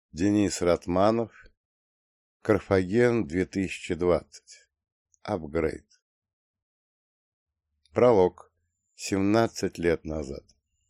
Денис Ратманов. Карфаген 2020. Апгрейд. Пролог. 17 лет назад.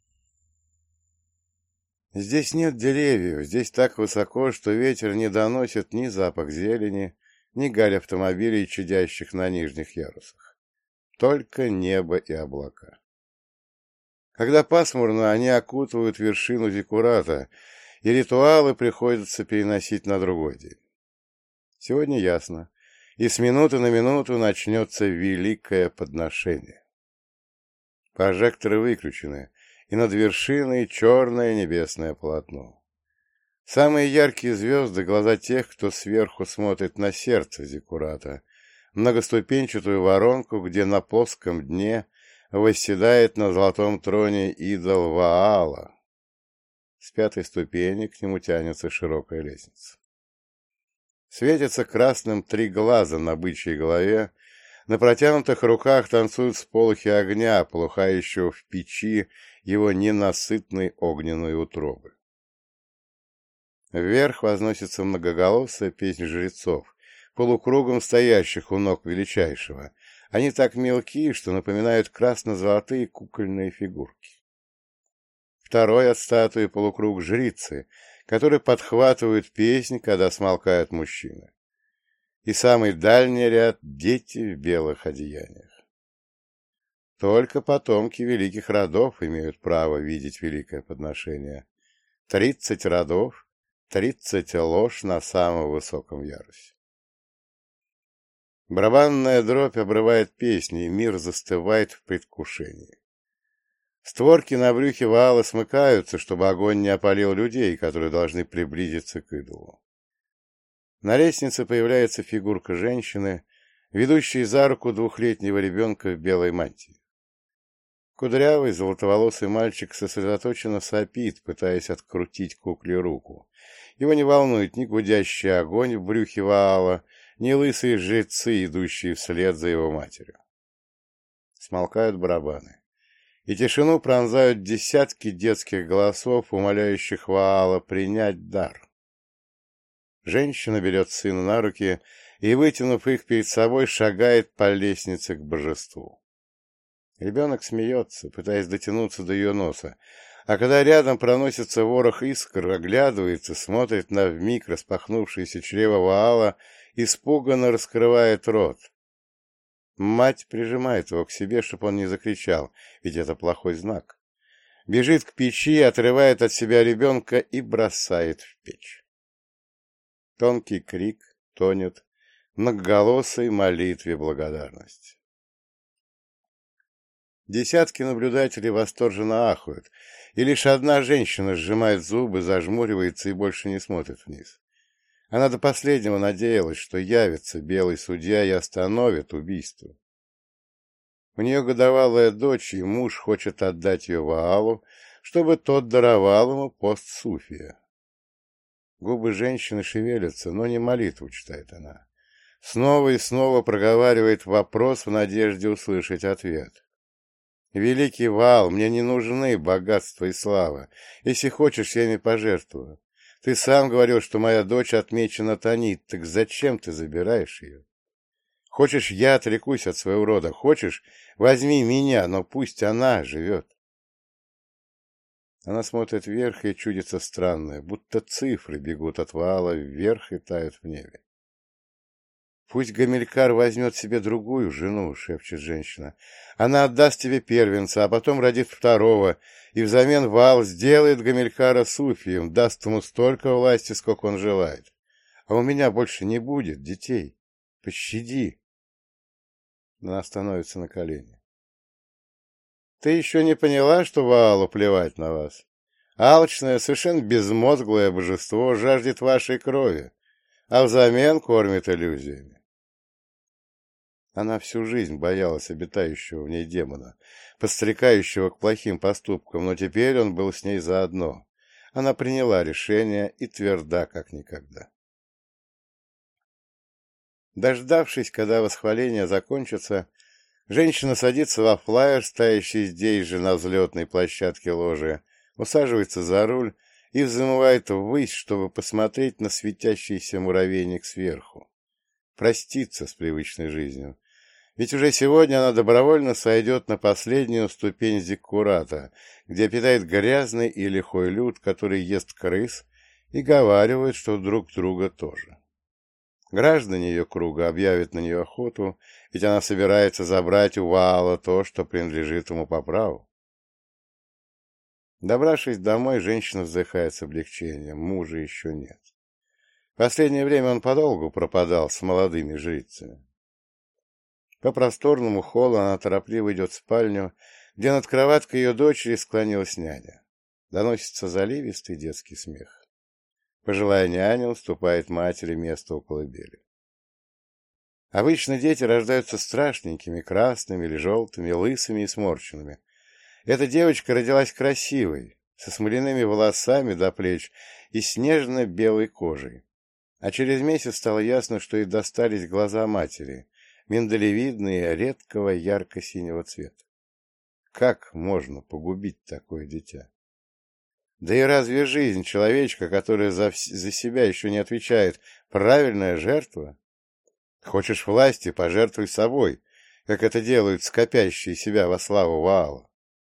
Здесь нет деревьев, здесь так высоко, что ветер не доносит ни запах зелени, ни гарь автомобилей, чадящих на нижних ярусах. Только небо и облака. Когда пасмурно, они окутывают вершину зиккурата, и ритуалы приходится переносить на другой день. Сегодня ясно, и с минуты на минуту начнется великое подношение. Прожекторы выключены, и над вершиной черное небесное полотно. Самые яркие звезды — глаза тех, кто сверху смотрит на сердце зиккурата, многоступенчатую воронку, где на плоском дне восседает на золотом троне идол Ваала. С пятой ступени к нему тянется широкая лестница. Светятся красным три глаза на бычьей голове, на протянутых руках танцуют сполохи огня, полыхающего в печи его ненасытной огненной утробы. Вверх возносится многоголосая песнь жрецов, полукругом стоящих у ног величайшего. Они так мелки, что напоминают красно-золотые кукольные фигурки. Второй от статуи полукруг жрицы, которые подхватывают песнь, когда смолкают мужчины. И самый дальний ряд — дети в белых одеяниях. Только потомки великих родов имеют право видеть великое подношение. 30 родов, 30 лож на самом высоком ярусе. Барабанная дробь обрывает песни, и мир застывает в предвкушении. Створки на брюхе Ваала смыкаются, чтобы огонь не опалил людей, которые должны приблизиться к идолу. На лестнице появляется фигурка женщины, ведущей за руку двухлетнего ребенка в белой мантии. Кудрявый, золотоволосый мальчик сосредоточенно сопит, пытаясь открутить кукле руку. Его не волнует ни гудящий огонь в брюхе Ваала, ни лысые жрецы, идущие вслед за его матерью. Смолкают барабаны, и тишину пронзают десятки детских голосов, умоляющих Ваала принять дар. Женщина берет сына на руки и, вытянув их перед собой, шагает по лестнице к божеству. Ребенок смеется, пытаясь дотянуться до ее носа, а когда рядом проносится ворох искр, оглядывается, смотрит на вмиг распахнувшееся чрево Ваала, испуганно раскрывает рот. Мать прижимает его к себе, чтобы он не закричал, ведь это плохой знак. Бежит к печи, отрывает от себя ребенка и бросает в печь. Тонкий крик тонет в многоголосой молитве благодарности. Десятки наблюдателей восторженно ахают, и лишь одна женщина сжимает зубы, зажмуривается и больше не смотрит вниз. Она до последнего надеялась, что явится белый судья и остановит убийство. У нее годовалая дочь, и муж хочет отдать ее Ваалу, чтобы тот даровал ему пост суфия. Губы женщины шевелятся, но не молитву читает она. Снова и снова проговаривает вопрос в надежде услышать ответ. «Великий Ваал, мне не нужны богатство и слава. Если хочешь, я ими пожертвую. Ты сам говорил, что моя дочь отмечена Танит, так зачем ты забираешь ее? Хочешь, я отрекусь от своего рода, хочешь, возьми меня, но пусть она живет». Она смотрит вверх, и чудится странное, будто цифры бегут от Ваала вверх и тают в небе. «Пусть Гамилькар возьмет себе другую жену», — шепчет женщина. «Она отдаст тебе первенца, а потом родит второго, и взамен Ваал сделает Гамилькара суфием, даст ему столько власти, сколько он желает. А у меня больше не будет детей. Пощади». Она становится на колени. «Ты еще не поняла, что Ваалу плевать на вас? Алчное, совершенно безмозглое божество жаждет вашей крови, а взамен кормит иллюзиями». Она всю жизнь боялась обитающего в ней демона, подстрекающего к плохим поступкам, но теперь он был с ней заодно. Она приняла решение и тверда, как никогда. Дождавшись, когда восхваление закончится, женщина садится во флайер, стоящий здесь же на взлетной площадке ложи, усаживается за руль и взмывает ввысь, чтобы посмотреть на светящийся муравейник сверху, проститься с привычной жизнью. Ведь уже сегодня она добровольно сойдет на последнюю ступень зиккурата, где питает грязный и лихой люд, который ест крыс и говаривает, что друг друга тоже. Граждане ее круга объявят на нее охоту, ведь она собирается забрать у Ваала то, что принадлежит ему по праву. Добравшись домой, женщина вздыхает с облегчением, мужа еще нет. В последнее время он подолгу пропадал с молодыми жрицами. По просторному холлу она торопливо идет в спальню, где над кроваткой ее дочери склонилась няня. Доносится заливистый детский смех. Пожилая няня уступает матери место у колыбели. Обычно дети рождаются страшненькими, красными или желтыми, лысыми и сморщенными. Эта девочка родилась красивой, со смоляными волосами до плеч и снежно-белой кожей. А через месяц стало ясно, что ей достались глаза матери, миндалевидные, редкого ярко-синего цвета. Как можно погубить такое дитя? Да и разве жизнь человечка, которая за себя еще не отвечает, правильная жертва? Хочешь власти, пожертвуй собой, как это делают скопящие себя во славу Ваала.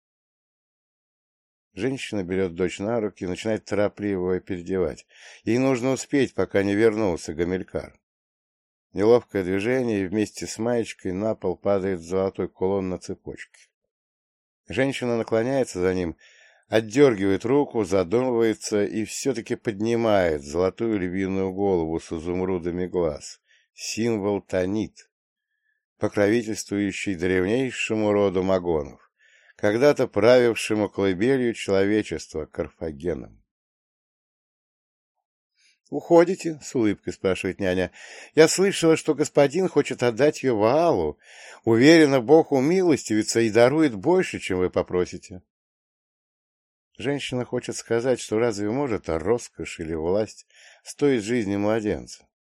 Женщина берет дочь на руки и начинает торопливо ее переодевать. Ей нужно успеть, пока не вернулся Гамилькар. Неловкое движение, и вместе с маечкой на пол падает золотой кулон на цепочке. Женщина наклоняется за ним, отдергивает руку, задумывается и все-таки поднимает золотую львиную голову с изумрудами глаз, символ Танит, покровительствующий древнейшему роду магонов, когда-то правившему колыбелью человечества Карфагеном. «Уходите?» — с улыбкой спрашивает няня. «Я слышала, что господин хочет отдать ее Ваалу. Уверена, Бог умилостивится и дарует больше, чем вы попросите». Женщина хочет сказать, что разве может роскошь или власть стоить жизни младенца?